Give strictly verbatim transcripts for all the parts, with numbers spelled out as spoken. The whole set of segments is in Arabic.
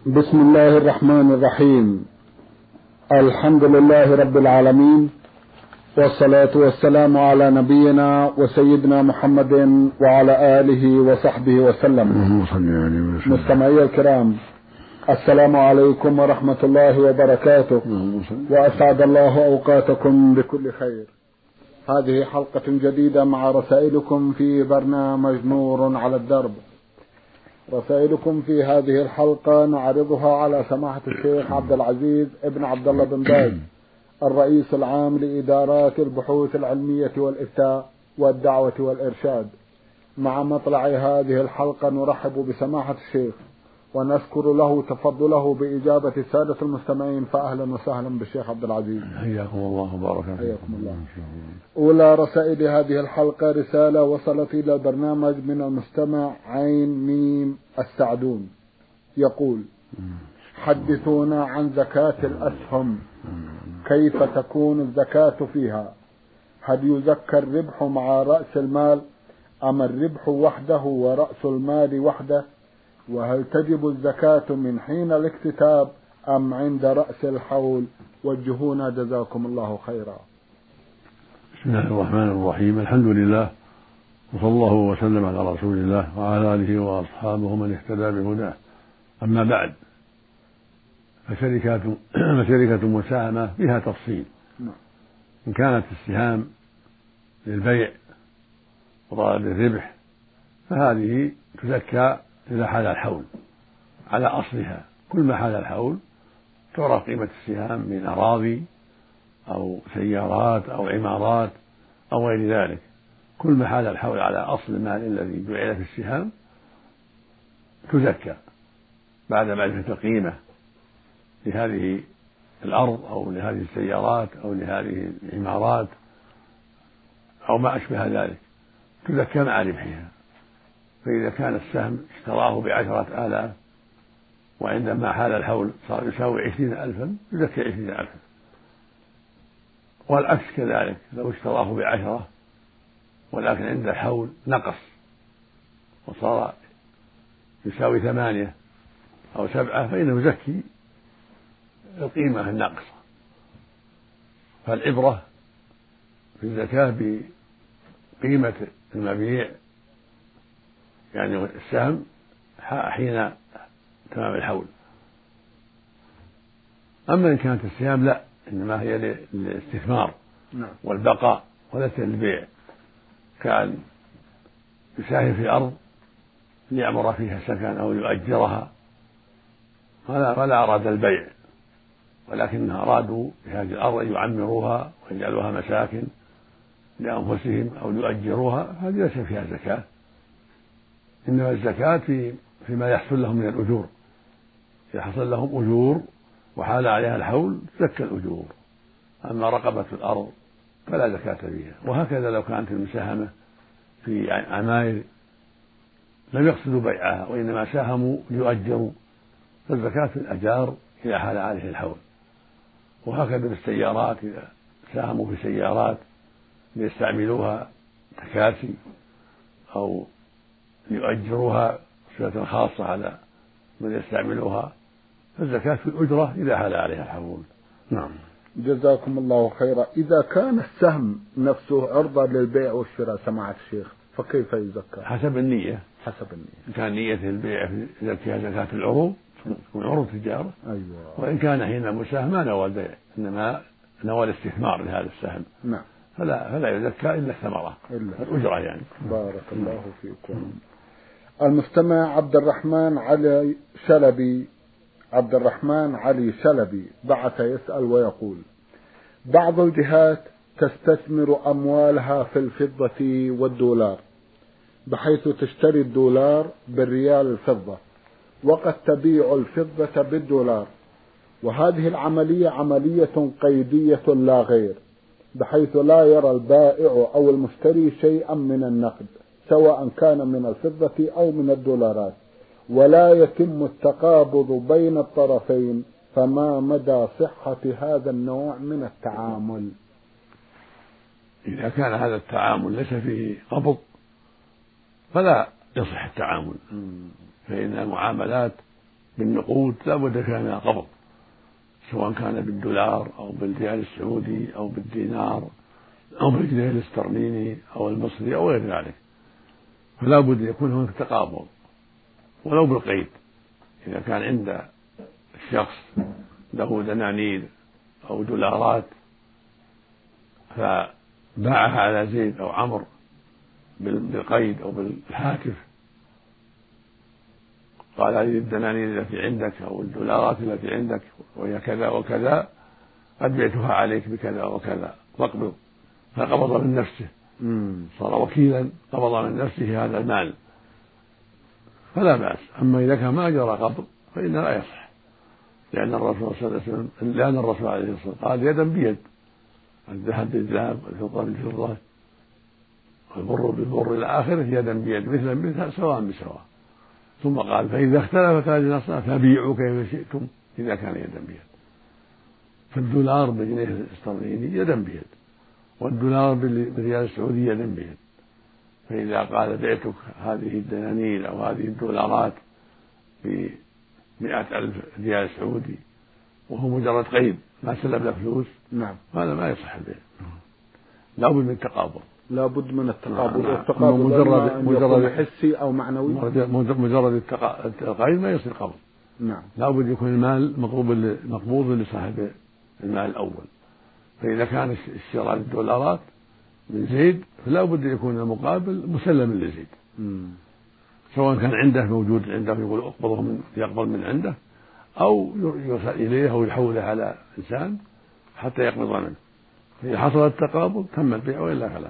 بسم الله الرحمن الرحيم. الحمد لله رب العالمين، والصلاة والسلام على نبينا وسيدنا محمد وعلى آله وصحبه وسلم. مستمعي الكرام، السلام عليكم ورحمة الله وبركاته، وأسعد الله أوقاتكم بكل خير. هذه حلقة جديدة مع رسائلكم في برنامج نور على الدرب. رسائلكم في هذه الحلقة نعرضها على سماحة الشيخ عبد العزيز ابن عبد الله بن باز، الرئيس العام لإدارات البحوث العلمية والإفتاء والدعوة والإرشاد. مع مطلع هذه الحلقة نرحب بسماحة الشيخ ونشكر له تفضله بإجابة السادة المستمعين، فأهلا وسهلا بالشيخ عبد العزيز. حياكم الله وبارك فيكم الله. أولى رسائل هذه الحلقة رسالة وصلت إلى البرنامج من المستمع عين ميم السعدون، يقول: حدثونا عن زكاة الأسهم، كيف تكون الزكاة فيها؟ هل يزكى الربح مع رأس المال أم الربح وحده ورأس المال وحده؟ وهل تجب الزكاة من حين الاكتتاب أم عند رأس الحول؟ وجهونا جزاكم الله خيرا. بسم الله الرحمن الرحيم. الحمد لله، وصلى الله وسلم على رسول الله وعلى آله وأصحابه من اهتدى بهداه. أما بعد، فشركات فشركة مساهمة فيها تفصيل. إن كانت السهام للبيع وطلب الربح فهذه تزكى إذا حال الحول على أصلها. كل ما حال الحول تعرف قيمة السهام من أراضي أو سيارات أو عمارات أو غير ذلك. كل ما حال الحول على أصل المال الذي جعل في السهام تزكى بعد معرفة القيمة لهذه الأرض أو لهذه السيارات أو لهذه العمارات أو ما أشبه ذلك، تزكى مع ربحها. فإذا كان السهم اشتراه بعشرة آلاف وعندما حال الحول صار يساوي عشرين ألفا يزكي عشرين ألفا، والعكس كذلك. لو اشتراه بعشرة ولكن عند الحول نقص وصار يساوي ثمانية أو سبعة فإنه يزكي القيمة الناقصة. فالعبرة في الزكاة بقيمة المبيع، يعني السهم حين تمام الحول. أما إن كانت السهام لا، إنما هي للاستثمار والبقاء وليس للبيع، كان يساهم في أرض ليعمر فيها سكن أو يؤجرها ولا أراد البيع، ولكن أرادوا بهذه الأرض أن يعمروها ويجعلوها مساكن لأنفسهم أو يؤجروها، هذه ليس فيها زكاة. إنما الزكاة في فيما يحصل لهم من الأجور. إذا حصل لهم أجور وحال عليها الحول زكى الأجور. أما رقبة الأرض فلا زكاة فيها. وهكذا لو كانت المساهمة في عماير لم يقصدوا بيعها وإنما ساهموا ليؤجروا فالزكاة في الأجار إذا حال عليه الحول. وهكذا بالسيارات، إذا ساهموا في سيارات ليستعملوها تكاسي أو ليؤجروها صفة خاصة على من يستعملوها فالزكاة في الأجرة إذا حال عليها الحول. نعم. جزاكم الله خيرا. إذا كان السهم نفسه عرضة للبيع والشراء سماحة الشيخ فكيف يزكى؟ حسب النية. حسب النية. إن كان نية البيع يزكيها زكاة العروض، تكون عروض تجارة. أيوة. وإن كان حين المساهم ما نوى البيع إنما نوى الاستثمار لهذا السهم، نعم، فلا فلا يزكى إلا الثمرة، إلا الأجرة يعني. بارك الله فيكم. المستمع عبد الرحمن علي شلبي عبد الرحمن علي شلبي بعث يسأل ويقول: بعض الجهات تستثمر أموالها في الفضة والدولار، بحيث تشتري الدولار بالريال الفضة وقد تبيع الفضة بالدولار، وهذه العملية عملية قيدية لا غير، بحيث لا يرى البائع أو المشتري شيئا من النقد سواء كان من الفضة أو من الدولارات، ولا يتم التقابض بين الطرفين، فما مدى صحة هذا النوع من التعامل؟ إذا كان هذا التعامل ليس فيه قبض فلا يصح التعامل، فإن المعاملات بالنقود لا بد فيها من القبض، سواء كان بالدولار أو بالريال السعودي أو بالدينار أو بالجنيه الاسترليني أو المصري أو غير ذلك، فلا بد يكون هناك تقابض ولو بالقيد. إذا كان عند الشخص له دنانير أو دولارات فباعها على زيد أو عمرو بالقيد أو بالهاتف، قال هذه الدنانير التي عندك أو الدولارات التي عندك وهي كذا وكذا قد بعتها عليك بكذا وكذا فاقبض، فقبض من نفسه، صار وكيلا قبض من نفسه هذا المال فلا بأس. أما إذا كان ما جرى قبض فإنه لا يصح، لأن الرسول صلى الله عليه وسلم لأن الرسول عليه الصلاة والسلام قال يدا بيد، الذهب بالذهب والفضة بالفضة والبر بالبر إلى آخره، يدا بيد مثلا مثل سواء بسواء. ثم قال فإذا اختلفت هذه الأصناف فبيعوا كيف شئتم إذا كان يدا بيد. فالدولار بالجنيه الاسترليني يدا بيد، والدولار بالريال السعودي يدا بيد. فإذا قال بعتك هذه الدنانير أو هذه الدولارات بمئة ألف ريال سعودي وهو مجرد قيد ما سلب له فلوس، نعم، هذا ما يصح البيع، لا بد من التقابض. لا بد من التقابض. نعم. والتقابض مجرد مجرد حسي أو معنوي، مجرد القيد ما يصير قبض. نعم، لا بد يكون المال مقبوض مقبوض لصاحب المال الأول. فإذا كان الشراء الدولارات من زيد فلا بد يكون المقابل مسلم لزيد، سواء كان عنده موجود عنده يقول اقبضه من يقبل من عنده أو يرسل إليه أو يحوله على إنسان حتى يقبض منه. إذا حصل التقابض تم البيع وإلا فلا.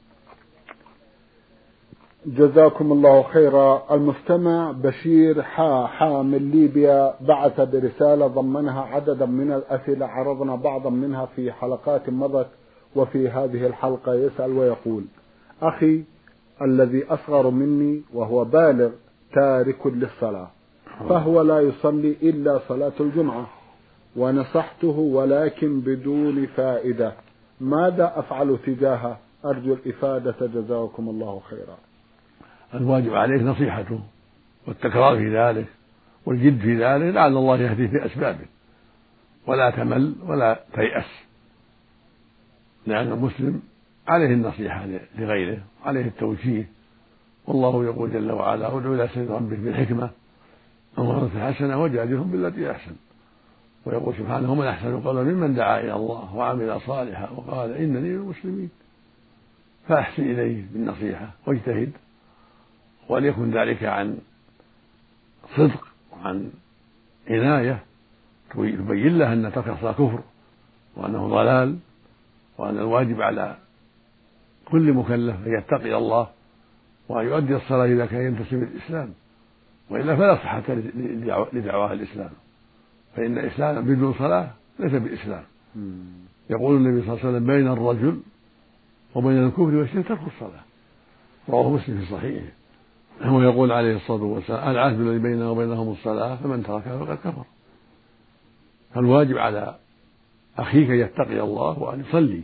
جزاكم الله خيرا. المستمع بشير حا حا من ليبيا بعث برسالة ضمنها عددا من الأسئلة عرضنا بعضا منها في حلقات مضت وفي هذه الحلقة. يسأل ويقول: أخي الذي أصغر مني وهو بالغ تارك للصلاة، فهو لا يصلي إلا صلاة الجمعة، ونصحته ولكن بدون فائدة، ماذا أفعل تجاهه؟ أرجو الإفادة جزاكم الله خيرا. الواجب عليك نصيحته والتكرار في ذلك والجد في ذلك لعل الله يهديه في أسبابه، ولا تمل ولا تيأس، لأن المسلم عليه النصيحة لغيره، عليه التوجيه. والله يقول جل وعلا: ادع إلى سبيل ربك بالحكمة وموعظة حسنة وجادلهم بالتي أحسن. ويقول سبحانه: ومن أحسن قولا ممن دعا إلى الله وعمل صالحا وقال إنني من المسلمين. فأحسن إليه بالنصيحة واجتهد، وليكن ذلك عن صدق وعن عناية تبين له أن ترك الصلاة كفر وأنه ضلال، وأن الواجب على كل مكلف أن يتقي الله وأن يؤدي الصلاة إذا كان ينتسب الإسلام، وإلا فلا صحة لدعواه الإسلام، فإن الإسلام بدون صلاة ليس بإسلام. يقول النبي صلى الله عليه وسلم: بين الرجل وبين الكفر والشرك ترك الصلاة، رواه مسلم في صحيحه. ويقول عليه الصلاة والسلام: العهد الذي بيننا وبينهم الصلاة فمن تركها فقد كفر. فالواجب على أخيك أن يتقي الله وأن يصلي،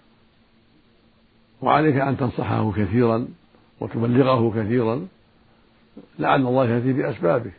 وعليك أن تنصحه كثيرا وتبلغه كثيرا لعل الله يهدي بأسبابه.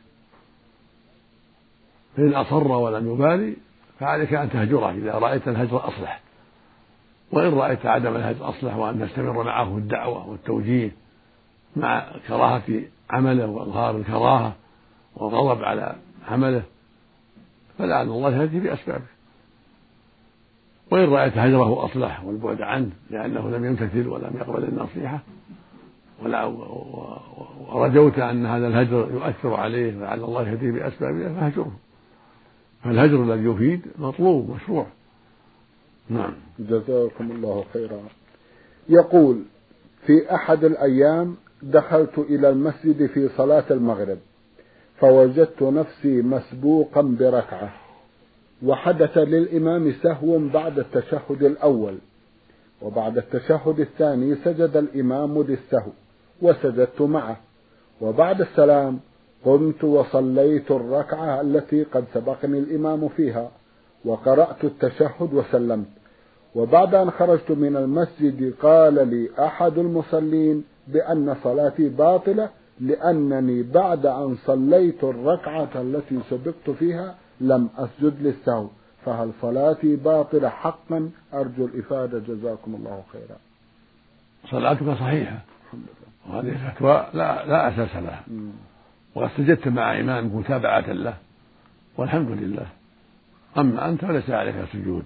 فإن أصر ولم يبالي فعليك أن تهجره إذا رأيت الهجر أصلح، وإن رأيت عدم الهجر أصلح وأن تستمر معه الدعوة والتوجيه مع كراهة عمله وإظهار الكراهة والغضب على عمله فلعل الله يهدي بأسبابه. وإن رأيت هجره أصلح والبعد عنه لأنه لم يمتثل ولم يقبل النصيحة ولا ورجوت أن هذا الهجر يؤثر عليه لعل الله يهديه بأسبابه فهجره. فالهجر الذي يفيد مطلوب مشروع. نعم. جزاكم الله خيرا. يقول: في أحد الأيام دخلت إلى المسجد في صلاة المغرب فوجدت نفسي مسبوقا بركعة، وحدث للإمام سهو بعد التشهد الأول، وبعد التشهد الثاني سجد الإمام للسهو وسجدت معه، وبعد السلام قمت وصليت الركعة التي قد سبقني الإمام فيها وقرأت التشهد وسلمت. وبعد أن خرجت من المسجد قال لي أحد المصلين بأن صلاتي باطلة لأنني بعد أن صليت الركعة التي سبقت فيها لم أسجد للسهو، فهل صلاتي باطلة حقا؟ أرجو الإفادة جزاكم الله خيرا. صلاتك صحيحة وهذه فتوى لا, لا أساس لها، وقد سجدت مع إمامك متابعة له والحمد لله. أما أنت فليس عليك سجود.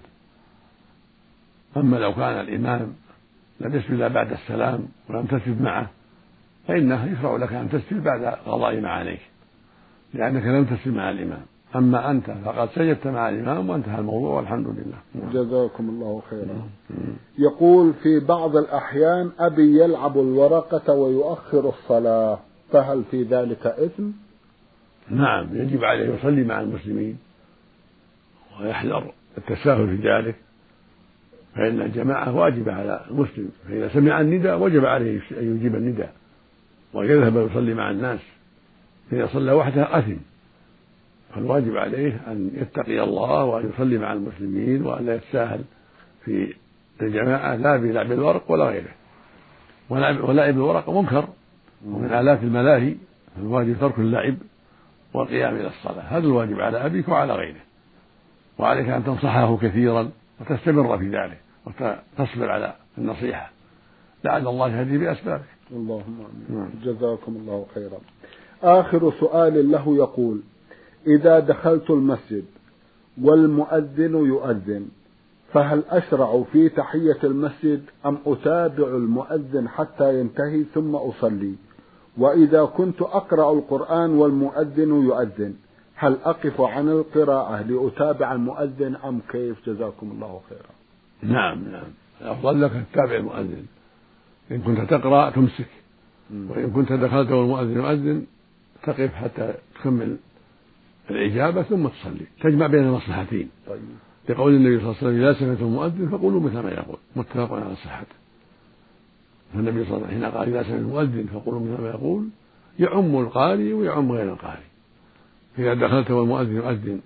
أما لو كان الإمام لم يسجد بعد السلام ولم تسجد معه فإنه يشرع لك أن تسجد بعد قضاء ما عليك، لأنك لم تسجد مع الإمام. أما أنت فقد سجدت مع الإمام وانتهى الموضوع والحمد لله. جزاكم الله خيرا. يقول في بعض الأحيان أبي يلعب الورقة ويؤخر الصلاة، فهل في ذلك إثم؟ نعم، يجب عليه يصلي مع المسلمين ويحذر التساهل في ذلك، فإن الجماعة واجبة على المسلم، فإذا سمع النداء وجب عليه أن يجيب النداء ويذهب ويصلي مع الناس. فإذا صلى وحده أثم، فالواجب عليه أن يتقي الله وأن يصلي مع المسلمين وأن لا يتساهل في الجماعة لا بلعب الورق ولا غيره. ولعب الورق منكر ومن آلات الملاهي، فالواجب ترك اللعب والقيام إلى الصلاة. هذا الواجب على أبيك وعلى غيره، وعليك أن تنصحه كثيرا وتستمر في ذلك وتصبر على النصيحة، لعل الله يهدي بأسبابك. اللهم آمين. جزاكم الله خيرا. آخر سؤال له يقول: إذا دخلت المسجد والمؤذن يؤذن فهل أشرع في تحية المسجد أم أتابع المؤذن حتى ينتهي ثم أصلي؟ وإذا كنت أقرأ القرآن والمؤذن يؤذن هل أقف عن القراءة لأتابع المؤذن أم كيف؟ جزاكم الله خيرا. نعم نعم، الأفضل لك تتابع المؤذن. إن كنت تقرأ تمسك، وإن كنت دخلت والمؤذن يؤذن تقف حتى تكمل الإجابة ثم تصلي، تجمع بين المصلحتين. طيب. لقول النبي صلى الله عليه وسلم: إذا سمعتم المؤذن فقولوا مثل ما يقول، متفق على صحته. فالنبي صلى الله عليه وسلم حين قال: إذا سمعتم المؤذن فقولوا مثل ما يقول، يعم القارئ ويعم غير القارئ. إذا دخلت والمؤذن يؤذن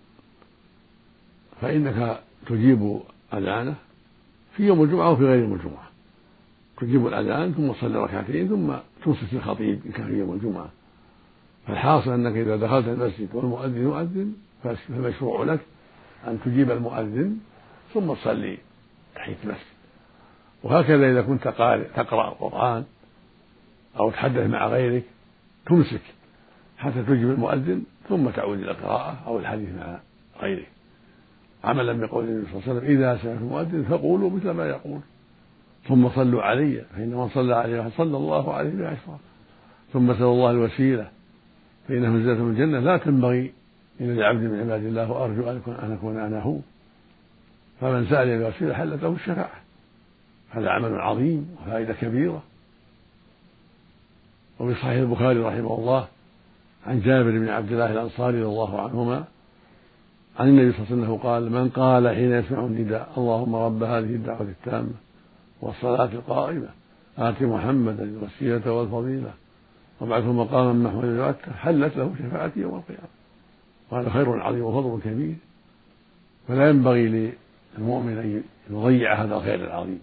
فإنك تجيب أذانه في يوم الجمعة وفي غير يوم الجمعة، تجيب الأذان ثم تصلي ركعتين ثم تنصت الخطيب إن كان في يوم الجمعة. فالحاصل أنك إذا دخلت المسجد والمؤذن يؤذن فالمشروع لك أن تجيب المؤذن ثم تصلي تحية المسجد. وهكذا إذا كنت تقرأ القرآن أو تحدث مع غيرك تمسك حتى تجيب المؤذن ثم تعود إلى القراءة أو الحديث مع غيرك، عملا بقول النبي صلى الله عليه وسلم: إذا سمعتم المؤذن فقولوا مثل ما يقول ثم صلوا علي فإن من صلى عليه صلى الله عليه بعشرة، ثم سألوا الله الوسيلة فإنه منزلة من الجنة لا تنبغي إلا لعبد من عباد الله وأرجو أن أكون أنا هو. فمن سأل الوسيلة حلت له الشفاعة. هذا عمل عظيم وفائدة كبيرة. وفي صحيح البخاري رحمه الله عن جابر بن عبد الله الأنصاري رضي الله عنهما عن النبي صلى الله عليه وسلم قال: من قال حين يسمع النداء: اللهم رب هذه الدعوة التامة والصلاة القائمة آت محمدا الوسيلة والفضيلة وابعثه مقاما محمودا يؤتى، حلت له شفاعتي يوم القيامة. وهذا خير عظيم وفضل كبير، فلا ينبغي للمؤمن أن يضيع هذا الخير العظيم.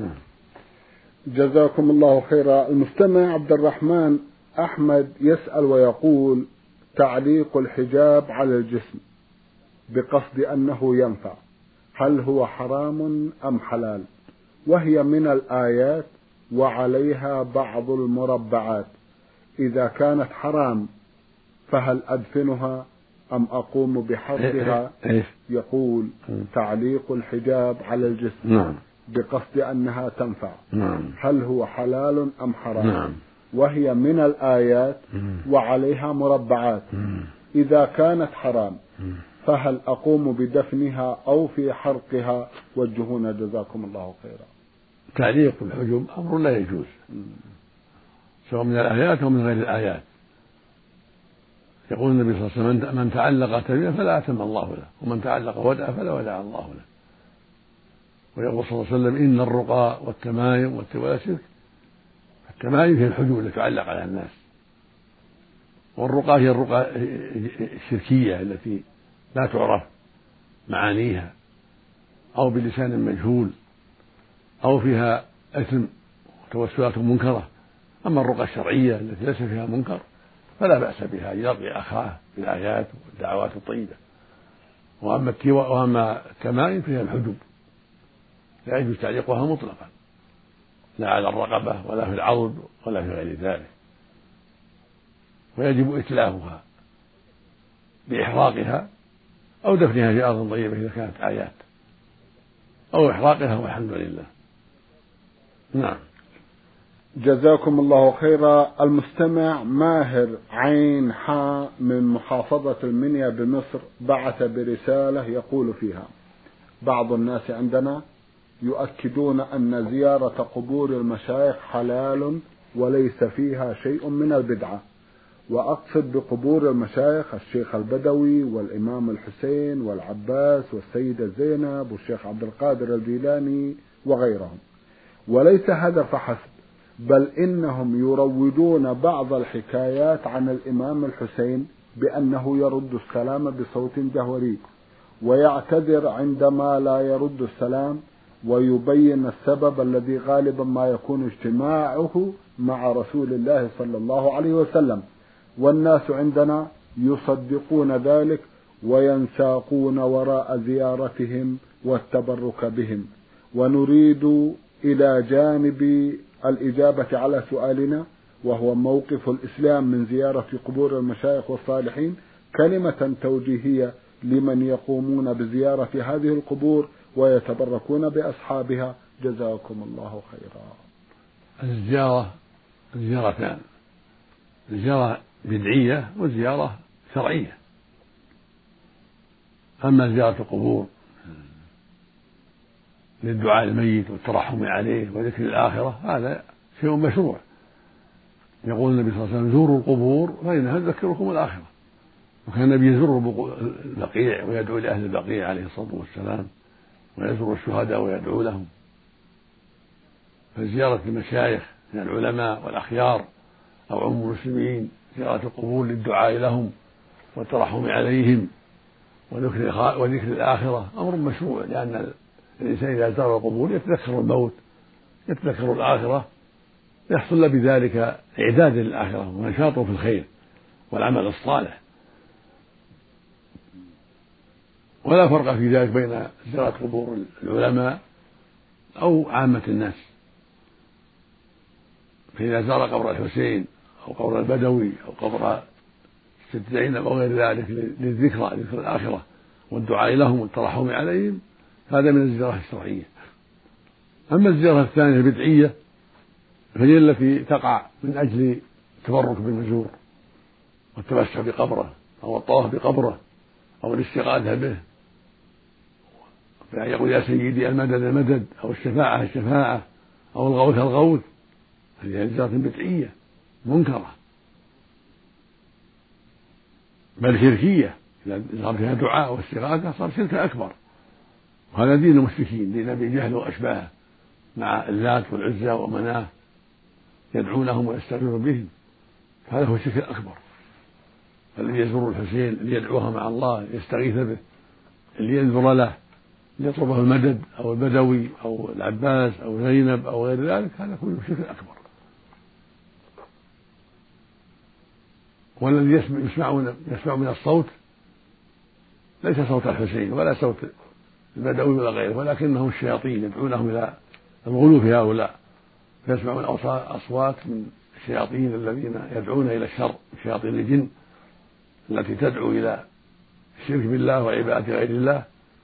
جزاكم الله خيرا. المستمع عبد الرحمن أحمد يسأل ويقول: تعليق الحجاب على الجسم بقصد أنه ينفع هل هو حرام أم حلال؟ وهي من الآيات وعليها بعض المربعات، إذا كانت حرام فهل أدفنها أم أقوم بحرقها؟ يقول: تعليق الحجاب على الجسم بقصد أنها تنفع هل هو حلال أم حرام؟ وهي من الآيات وعليها مربعات، إذا كانت حرام فهل أقوم بدفنها أو في حرقها؟ وجهونا جزاكم الله خيرا. تعليق الحجب أمر لا يجوز، سواء من الآيات أو من غير الآيات. يقول النبي صلى الله عليه وسلم: من تعلق تميمة فلا أتم الله له، ومن تعلق ودعا فلا ودع الله له. ويقول صلى الله عليه وسلم: إن الرقى والتمايم والتوالى شرك. التمايم هي الحجب التي تعلق على الناس، والرقى هي الرقى الشركية التي لا تعرف معانيها أو بلسان مجهول أو فيها إثم وتوسلات منكرة. أما الرقى الشرعية التي ليس فيها منكر فلا بأس بها أن يرقي أخاه بالآيات والدعوات الطيبة. وأما وأما التمائم فهي الحجب، لا يجوز تعليقها مطلقا، لا على الرقبة ولا في العضد ولا في غير ذلك، ويجب إتلافها بإحراقها أو دفنها في أرض طيبة إذا كانت آيات، أو إحراقها والحمد لله. نعم. جزاكم الله خيرا. المستمع ماهر عين حاء من محافظة المنيا بمصر بعث برسالة يقول فيها: بعض الناس عندنا يؤكدون أن زيارة قبور المشايخ حلال وليس فيها شيء من البدعة، وأقصد بقبور المشايخ الشيخ البدوي والإمام الحسين والعباس والسيدة زينب والشيخ عبد القادر الجيلاني وغيرهم، وليس هذا فحسب، بل إنهم يروجون بعض الحكايات عن الإمام الحسين بأنه يرد السلام بصوت جهوري ويعتذر عندما لا يرد السلام، ويبين السبب الذي غالبا ما يكون اجتماعه مع رسول الله صلى الله عليه وسلم، والناس عندنا يصدقون ذلك وينساقون وراء زيارتهم والتبرك بهم. ونريد إلى جانب الإجابة على سؤالنا وهو موقف الإسلام من زيارة قبور المشايخ والصالحين كلمة توجيهية لمن يقومون بزيارة هذه القبور ويتبركون بأصحابها، جزاكم الله خيرا. الزيارة زيارتان: زيارة بدعية وزيارة شرعية. أما زيارة القبور للدعاء الميت والترحم عليه وذكر الآخرة هذا شيء مشروع. يقول النبي صلى الله عليه وسلم: زوروا القبور فإنها تذكركم الآخرة. وكان النبي يزور البقيع ويدعو لأهل البقيع عليه الصلاة والسلام، ويزور الشهداء ويدعو لهم. فزيارة المشايخ من العلماء والأخيار أو عم المسلمين، زيارة القبور للدعاء لهم والترحم عليهم وذكر وذكر الآخرة أمر مشروع، لأن الإنسان إذا زار القبور يتذكر الموت، يتذكر الآخرة، يحصل له بذلك إعداد للآخرة ونشاطه في الخير والعمل الصالح. ولا فرق في ذلك بين زيارة قبور العلماء أو عامة الناس. فإذا زار قبر الحسين أو قبر البدوي أو قبر الست زينب أو غير ذلك للذكرى ذكر الآخرة والدعاء لهم والترحم عليهم، هذا من الزيارة الشرعية. أما الزيارة الثانية البدعية فهي التي تقع من أجل التبرك بالمزور والتمسح بقبره أو الطواف بقبره أو الاستغاثة به، فيقول: يا سيدي المدد المدد، أو الشفاعة الشفاعة، أو الغوث الغوث. هذه زيارة بدعية منكرة بل شركية. إذا صار فيها دعاء واستغاثة صار شرك أكبر، وهذا دين المشركين، دين أبي جهل وأشباهه مع اللات والعزى ومناه، يدعونهم ويستغيثون بهم، هذا هو الشرك الأكبر. الذي يزور الحسين اللي يدعوها مع الله يستغيث به، اللي ينذر له يطلبه المدد أو البدوي أو العباس أو زينب أو غير ذلك، هذا كله شرك أكبر. والذي يسمع يسمع من الصوت ليس صوت الحسين ولا صوت البدوي ولا غيره، ولكنهم الشياطين يدعونهم إلى الغلو في هؤلاء، فيسمعون أصوات من الشياطين الذين يدعون إلى الشر، شياطين الجن التي تدعو إلى الشرك بالله وعبادة غير الله.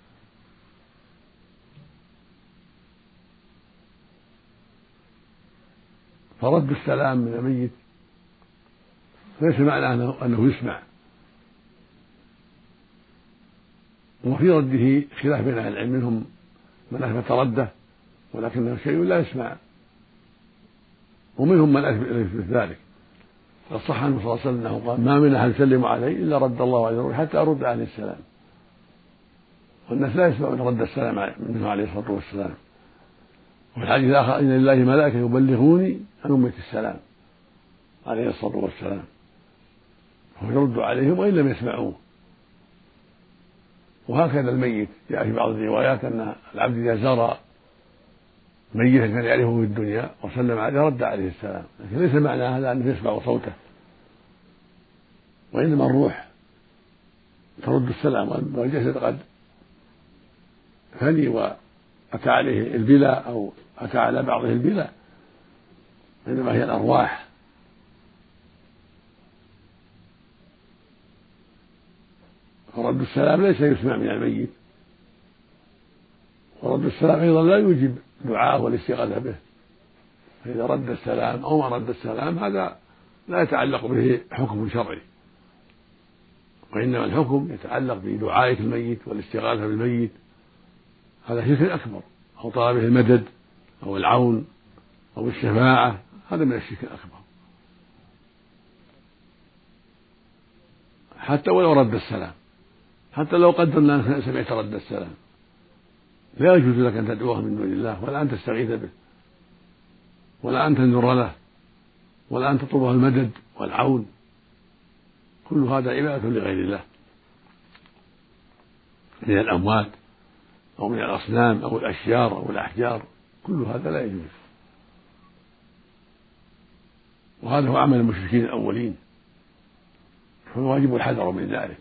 فرد السلام من الميت ليس معنى أنه, أنه يسمع، وفي رده خلاف بين أهل العلم، منهم من أثبت رده ولكنه شيء لا يسمع، ومنهم من أثبت ذلك. قد صح عنه صلى الله عليه وسلم أنه قال: ما من أحد يسلم عليه إلا رد الله عليه حتى أرد عليه السلام. والناس لا يسمعون رد السلام منه عليه الصلاة والسلام. وفي الحديث الآخر: إن لله ملائكة يبلغوني عن أمة السلام عليه الصلاة والسلام، هو يرد عليهم وإن لم يسمعوه. وهكذا الميت جاء في بعض الروايات أن العبد إذا زار ميتا كان يعرفه في الدنيا وسلم عليه رد عليه السلام، لكن ليس معنى هذا أنه يسمع صوته، وإنما الروح ترد السلام، والجسد قد فني وأتى عليه البلاء أو أتى على بعضه البلاء، إنما هي الأرواح. فرد السلام ليس يسمع من الميت، ورد السلام أيضا لا يوجب دعاء والاستغاثة به، فإذا رد السلام أو ما رد السلام هذا لا يتعلق به حكم شرعي، وإنما الحكم يتعلق بدعاء الميت والاستغاثة بالميت، هذا شرك أكبر، أو طلبه المدد أو العون أو الشفاعة، هذا من الشرك الأكبر. حتى ولو رد السلام، حتى لو قدرنا أنك سمعت رد السلام، لا يجوز لك أن تدعوه من دون الله، ولا أن تستغيث به، ولا أن تنذر له، ولا أن تطلبه المدد والعون، كل هذا عبادة لغير الله من الأموات أو من الأصنام أو الأشجار أو الأحجار، كل هذا لا يجوز، وهذا هو عمل المشركين الأولين، فالواجب الحذر من ذلك.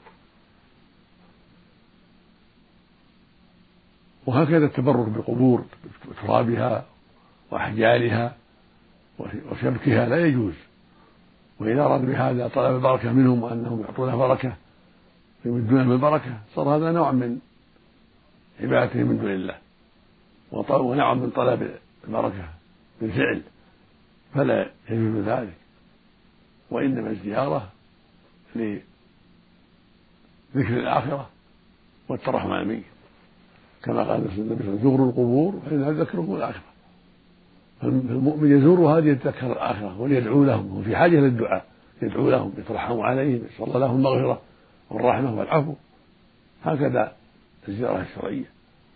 وهكذا التبرك بالقبور بترابها وأحجارها وشبكها لا يجوز، وإذا أراد بهذا طلب البركة منهم وأنهم يعطونه بركة يمدونه بالبركة، صار هذا نوع من عبادته من دون الله، ونوع من طلب البركة بالفعل، فلا يجوز ذلك. وإنما الزيارة لذكر الآخرة والترحم على الميت، كما قال النبي صلى الله عليه وسلم: زوروا القبور فإنها تذكركم الآخرة. فالمؤمن يزور هذه يتذكر الآخرة وليدعو لهم، وفي حاجة للدعاء، يدعو لهم يترحم عليهم، يسأل لهم المغفرة والرحمة والعفو، هكذا الزيارة الشرعية.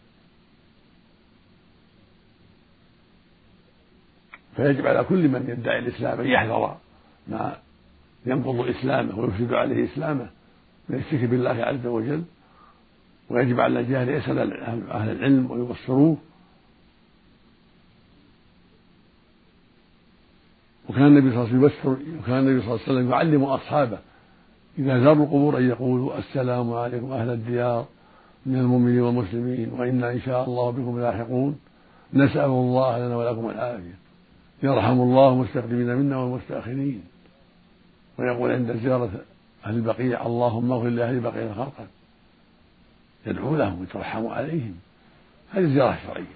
فيجب على كل من يدعي الإسلام أن يحذر ما ينقض إسلامه ويفسد عليه إسلامه من الشرك بالله عز وجل، ويجب على الجاهل يسأل أهل العلم ويبصروه. وكان النبي صلى الله عليه وسلم وكان النبي صلى الله عليه وسلم يعلم أصحابه إذا زاروا القبور أن يقولوا: السلام عليكم أهل الديار من المؤمنين والمسلمين، وإنا إن شاء الله بكم لاحقون، نسأل الله لنا ولكم العافية، يرحم الله المستقدمين منا والمستأخرين. ويقول عند زيارة أهل البقيع: اللهم اغفر لأهل البقيع خلقك، يدعو لهم ويترحم عليهم. هذه الزيارة الشرعية،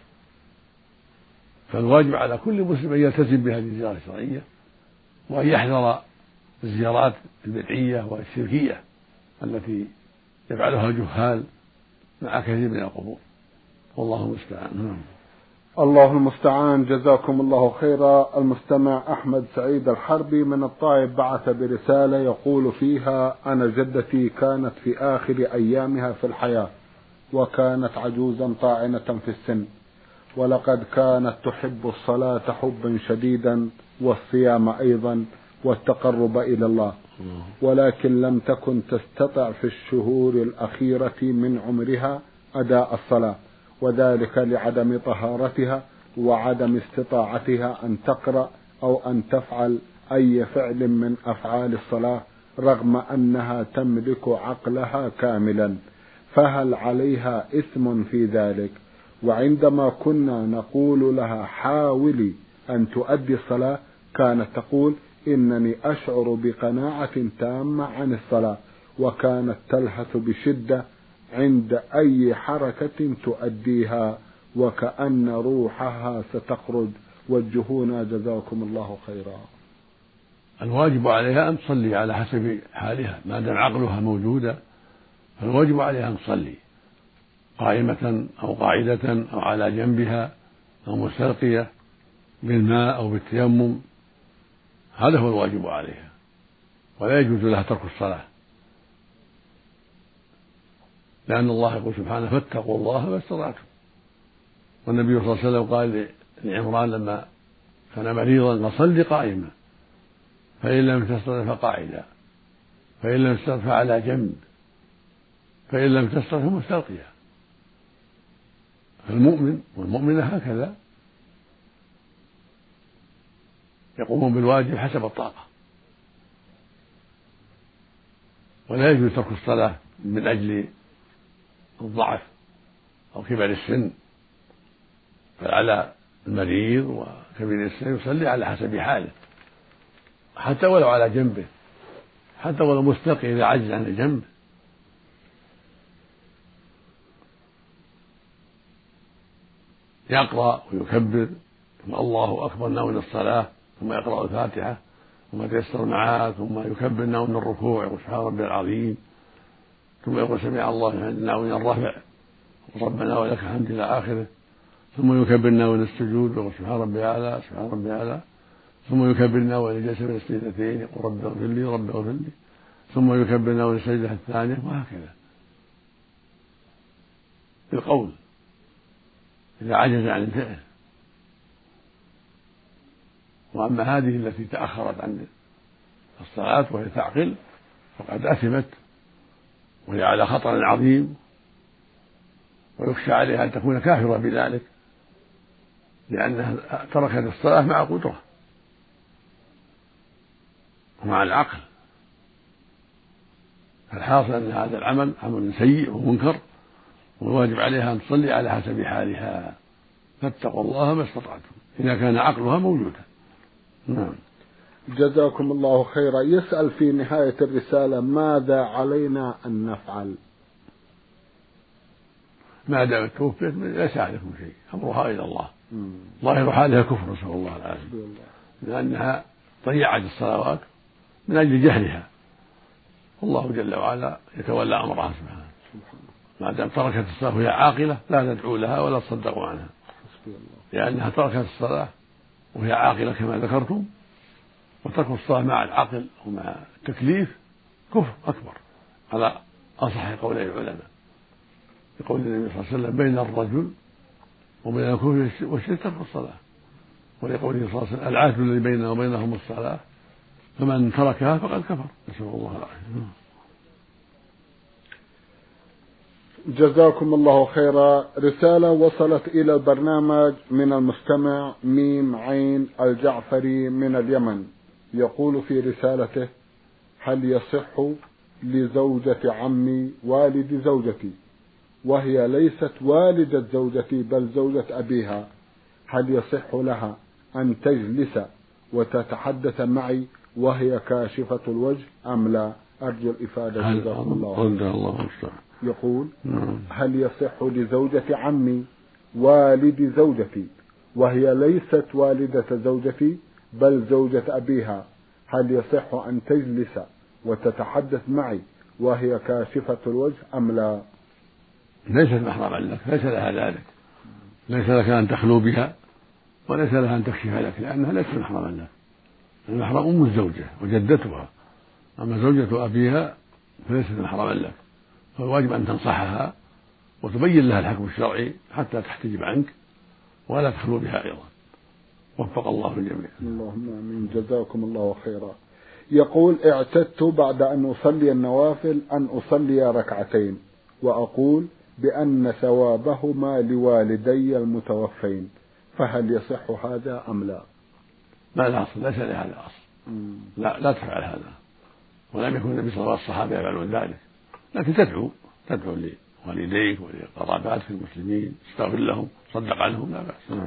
فالواجب على كل مسلم أن يلتزم بهذه الزيارة الشرعية، وأن يحذر الزيارات البدعية والشركية التي يفعلها الجهال مع كثير من القبور، والله المستعان. الله المستعان. جزاكم الله خيرا. المستمع أحمد سعيد الحربي من الطائف بعث برسالة يقول فيها: أنا جدتي كانت في آخر أيامها في الحياة، وكانت عجوزا طاعنة في السن، ولقد كانت تحب الصلاة حبا شديدا، والصيام أيضا، والتقرب إلى الله، ولكن لم تكن تستطع في الشهور الأخيرة من عمرها أداء الصلاة، وذلك لعدم طهارتها وعدم استطاعتها أن تقرأ أو أن تفعل أي فعل من أفعال الصلاة، رغم أنها تملك عقلها كاملا، فهل عليها إثم في ذلك؟ وعندما كنا نقول لها حاولي أن تؤدي الصلاة، كانت تقول: إنني أشعر بقناعة تامة عن الصلاة، وكانت تلهث بشدة عند أي حركة تؤديها، وكأن روحها ستخرج. وجهونا جزاكم الله خيرا. الواجب عليها أن تصلي على حسب حالها، ما دام عقلها موجودة فالواجب عليها أن تصلي قائمة أو قاعدة أو على جنبها أو مستلقية بالماء أو بالتيمم، هذا هو الواجب عليها، ولا يجوز لها ترك الصلاة، لأن الله يقول سبحانه: فاتقوا الله ما استطعتم. والنبي صلى الله عليه وسلم قال لعمران لما كان مريضا: فصل قائما، فإن لم تستطع فقاعدا، فإن لم تستطع فعلى جنب، فإن لم تستطع فمستلقيا. فالمؤمن والمؤمنة هكذا يقومون بالواجب حسب الطاقة، ولا يجوز ترك الصلاة من أجل الضعف أو كبر السن، فعلى المريض وكبير السن يصلي على حسب حاله، حتى ولو على جنبه، حتى ولو مستلقي إذا عجز عن الجنب. يقرأ ويكبر الله أكبر ناوي الصلاة، ثم يقرأ الفاتحة ثم تيسر معاه، ثم يكبر ناوي الركوع يقول سبحان ربي العظيم، ثم يقول سمع الله ناوي الرفع ربنا ولك الحمد إلى آخره، ثم يكبر ناوي السجود يقول سبحان ربي الأعلى سبحان ربي الأعلى، ثم يكبر ناوي الجلسة بين السجدتين يقول رب اغفر لي رب اغفر لي، ثم يكبر ناوي السجدة الثانية، وهكذا بالقول إذا عجز عن الفعل. وأما هذه التي تأخرت عن الصلاة وهي تعقل فقد أثمت، وهي على خطر عظيم، ويخشى عليها أن تكون كافرة بذلك، لأنها تركت الصلاة مع قدرة ومع العقل. فالحاصل أن هذا العمل عمل سيء ومنكر، والواجب عليها أن تصلي على حسب حالها، فاتقوا الله ما استطعتم إذا كان عقلها موجودا. نعم. جزاكم الله خيرا. يسأل في نهاية الرسالة: ماذا علينا أن نفعل؟ ما دامت توفيت ليس عليكم شيء، أمرها إلى الله. ظاهر حالها كفر، نسأل الله العافية، لأنها ضيعت الصلوات من أجل جهلها، والله جل وعلا يتولى أمرها سبحانه. ما دام تركت الصلاة وهي عاقلة لا تدعوا لها ولا تصدقوا عنها، لأنها تركت الصلاة وهي عاقلة كما ذكرتم، وترك الصلاة مع العقل ومع التكليف كفر أكبر على أصح قولي العلماء، يقول النبي صلى الله عليه وسلم: بين الرجل وبين الكفر والشرك ترك الصلاة، ولقوله صلى الله عليه وسلم: العهد الذي بيننا وبينهم الصلاة فمن تركها فقد كفر، نسأل الله العافية. جزاكم الله خيرا. رسالة وصلت إلى البرنامج من المستمع ميم عين الجعفري من اليمن، يقول في رسالته: هل يصح لزوجة عمي والد زوجتي وهي ليست والدة زوجتي بل زوجة أبيها، هل يصح لها أن تجلس وتتحدث معي وهي كاشفة الوجه أم لا؟ أرجو الإفادة جزاكم الله خيرا. يقول: هل يصح لزوجة عمي والد زوجتي وهي ليست والدة زوجتي بل زوجة أبيها، هل يصح أن تجلس وتتحدث معي وهي كاشفة الوجه أم لا؟ ليست محرما لك، ليس لها ذلك، ليس لك أن تخلو بها وليس لها أن تكشف لك، لأنها ليست محرما لك. المحرم أم الزوجة وجدتها، أما زوجة أبيها فليست محرما لك، فالواجب أن تنصحها وتبين لها الحكم الشرعي حتى تحتجب عنك ولا تخلو بها أيضا. وفق الله الجميع. اللهم آمين. جزاكم الله خيرا. يقول: اعتدت بعد أن أصلي النوافل أن أصلي ركعتين وأقول بأن ثوابهما لوالدي المتوفين، فهل يصح هذا أم لا؟ لا لا أصل، ليس لهذا أصل. لا لا تفعل هذا، ولم يكن النبي صلى الله عليه وسلم الصحابة يفعلون ذلك، لكن تدعو تدعو لوالديك ولقراباتك المسلمين، تستغفر لهم، تصدق عنهم، لا بأس.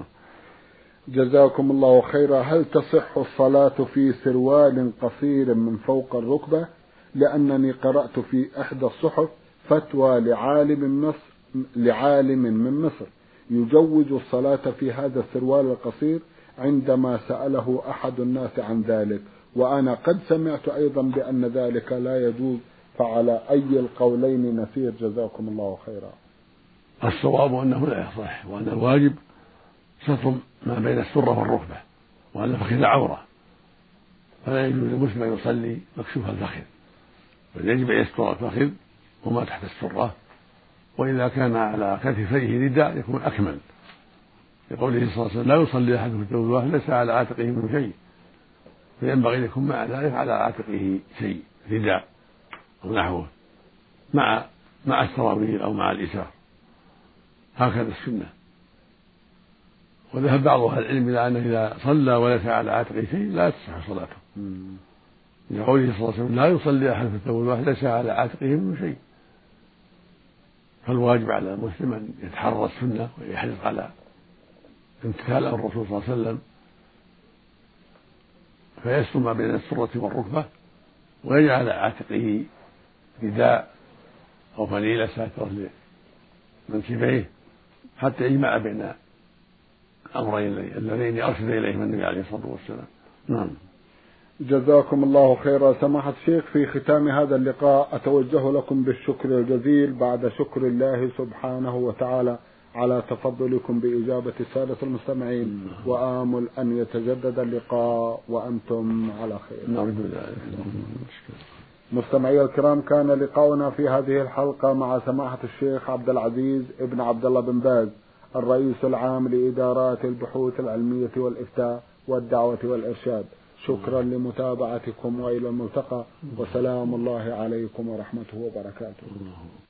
جزاكم الله خيرا. هل تصح الصلاة في سروال قصير من فوق الركبة؟ لأنني قرأت في إحدى الصحف فتوى لعالم مصر لعالم من مصر يجوز الصلاة في هذا السروال القصير عندما سأله أحد الناس عن ذلك، وأنا قد سمعت أيضا بأن ذلك لا يجوز، فعلى أي القولين نسير؟ جزاكم الله خيرا. الصواب أنه لا يصح، وأن الواجب ستر ما بين السرة والركبة، وأن الفخذ عورة، فلا يجوز للمسلم أن يصلي مكشوف الفخذ، بل يجب أن يستر الفخذ وما تحت السرة، وإذا كان على كتفيه رداء يكون أكمل، لقوله صلى الله عليه وسلم: لا يصلي أحدكم في الثوب الواحد ليس على عاتقه منه شيء، فينبغي أن يكون مع ذلك على عاتقه شيء، رداء أو نحوه، مع مع السراويل أو مع الإزار، هكذا السنة. وذهب بعض أهل العلم إلى أنه إذا صلى وليس على عاتقه شيء لا تصح صلاته، لقوله صلى الله عليه وسلم لا يصلي أحد في الثوب الواحد ليس على عاتقه من شيء. فالواجب على المسلم أن يتحرى السنة ويحرص على امتثال أمر الرسول صلى الله عليه وسلم، فيستر ما بين السرة والركبة، ويجعل على عاتقه رداء أو فنيلة ساترة لمنكبيه حتى يجمع بين الأمرين اللذين أرشد إليهما النبي عليه الصلاة والسلام. نعم. جزاكم الله خيرا سماحة الشيخ. في ختام هذا اللقاء أتوجه لكم بالشكر الجزيل بعد شكر الله سبحانه وتعالى على تفضلكم بإجابة السادة المستمعين، وآمل أن يتجدد اللقاء وأنتم على خير. نرجو ذلك. مستمعي الكرام، كان لقاؤنا في هذه الحلقة مع سماحة الشيخ عبد العزيز ابن عبد الله بن باز، الرئيس العام لإدارات البحوث العلمية والإفتاء والدعوة والإرشاد. شكرا لمتابعتكم وإلى الملتقى، وسلام الله عليكم ورحمته وبركاته.